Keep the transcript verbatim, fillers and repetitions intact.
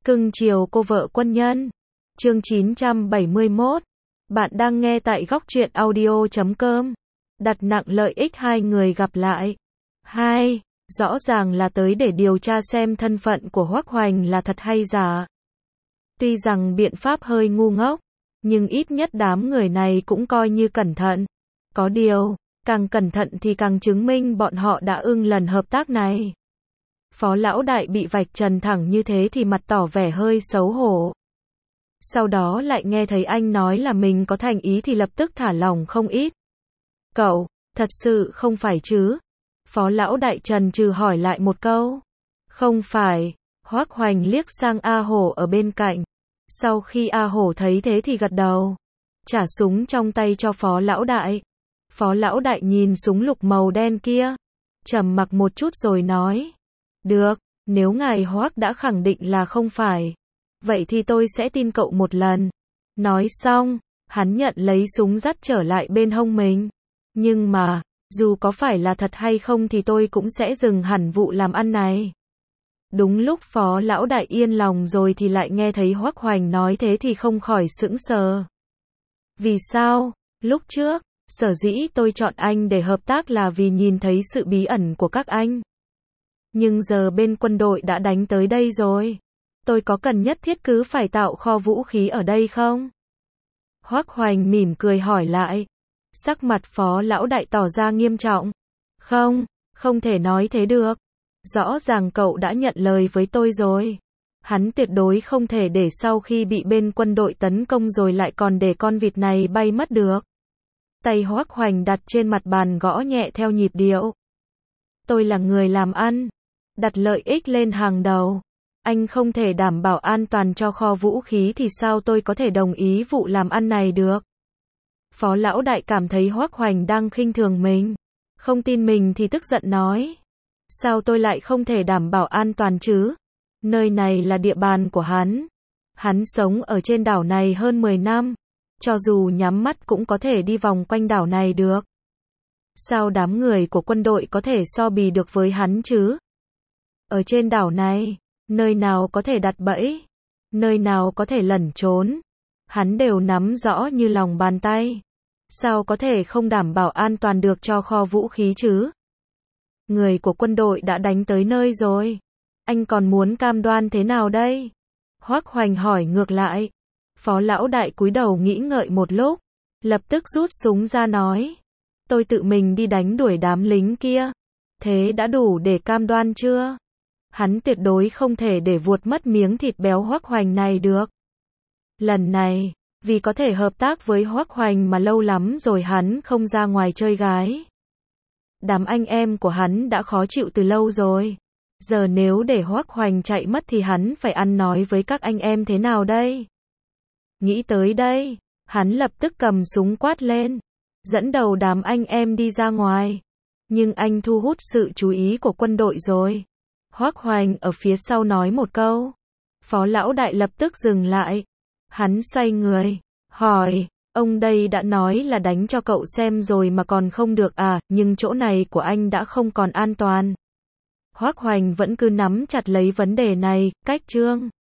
Cưng chiều cô vợ quân nhân. Chương chín trăm bảy mươi mốt. Bạn đang nghe tại góc truyện audio chấm com. Đặt nặng lợi ích hai người gặp lại. Hai. Rõ ràng là tới để điều tra xem thân phận của Hoắc Hoành là thật hay giả. Tuy rằng biện pháp hơi ngu ngốc, nhưng ít nhất đám người này cũng coi như cẩn thận. Có điều, càng cẩn thận thì càng chứng minh bọn họ đã ưng lần hợp tác này. Phó lão đại bị vạch trần thẳng như thế thì mặt tỏ vẻ hơi xấu hổ. Sau đó lại nghe thấy anh nói là mình có thành ý thì lập tức thả lỏng không ít. Cậu, thật sự không phải chứ? Phó lão đại trần trừ hỏi lại một câu. Không phải. Hoắc Hoành liếc sang A Hổ ở bên cạnh. Sau khi A Hổ thấy thế thì gật đầu. Trả súng trong tay cho phó lão đại. Phó lão đại nhìn súng lục màu đen kia. Trầm mặc một chút rồi nói. Được, nếu ngài Hoắc đã khẳng định là không phải. Vậy thì tôi sẽ tin cậu một lần. Nói xong, hắn nhận lấy súng dắt trở lại bên hông mình. Nhưng mà, dù có phải là thật hay không thì tôi cũng sẽ dừng hẳn vụ làm ăn này. Đúng lúc phó lão đại yên lòng rồi thì lại nghe thấy Hoắc Hoành nói thế thì không khỏi sững sờ. Vì sao? Lúc trước, sở dĩ tôi chọn anh để hợp tác là vì nhìn thấy sự bí ẩn của các anh. Nhưng giờ bên quân đội đã đánh tới đây rồi. Tôi có cần nhất thiết cứ phải tạo kho vũ khí ở đây không? Hoắc Hoành mỉm cười hỏi lại. Sắc mặt phó lão đại tỏ ra nghiêm trọng. Không, không thể nói thế được. Rõ ràng cậu đã nhận lời với tôi rồi. Hắn tuyệt đối không thể để sau khi bị bên quân đội tấn công rồi lại còn để con vịt này bay mất được. Tay Hoắc Hoành đặt trên mặt bàn gõ nhẹ theo nhịp điệu. Tôi là người làm ăn. Đặt lợi ích lên hàng đầu. Anh không thể đảm bảo an toàn cho kho vũ khí thì sao tôi có thể đồng ý vụ làm ăn này được? Phó lão đại cảm thấy Hoắc Hoành đang khinh thường mình. Không tin mình thì tức giận nói. Sao tôi lại không thể đảm bảo an toàn chứ? Nơi này là địa bàn của hắn. Hắn sống ở trên đảo này hơn mười năm. Cho dù nhắm mắt cũng có thể đi vòng quanh đảo này được. Sao đám người của quân đội có thể so bì được với hắn chứ? Ở trên đảo này, nơi nào có thể đặt bẫy, nơi nào có thể lẩn trốn, hắn đều nắm rõ như lòng bàn tay. Sao có thể không đảm bảo an toàn được cho kho vũ khí chứ? Người của quân đội đã đánh tới nơi rồi. Anh còn muốn cam đoan thế nào đây? Hoắc Hoành hỏi ngược lại. Phó lão đại cúi đầu nghĩ ngợi một lúc, lập tức rút súng ra nói. Tôi tự mình đi đánh đuổi đám lính kia. Thế đã đủ để cam đoan chưa? Hắn tuyệt đối không thể để vuột mất miếng thịt béo Hoắc Hoành này được. Lần này, vì có thể hợp tác với Hoắc Hoành mà lâu lắm rồi hắn không ra ngoài chơi gái. Đám anh em của hắn đã khó chịu từ lâu rồi. Giờ nếu để Hoắc Hoành chạy mất thì hắn phải ăn nói với các anh em thế nào đây? Nghĩ tới đây, hắn lập tức cầm súng quát lên, dẫn đầu đám anh em đi ra ngoài. Nhưng anh thu hút sự chú ý của quân đội rồi. Hoắc Hoành ở phía sau nói một câu. Phó lão đại lập tức dừng lại. Hắn xoay người, hỏi, ông đây đã nói là đánh cho cậu xem rồi mà còn không được à, nhưng chỗ này của anh đã không còn an toàn. Hoắc Hoành vẫn cứ nắm chặt lấy vấn đề này, cách Trương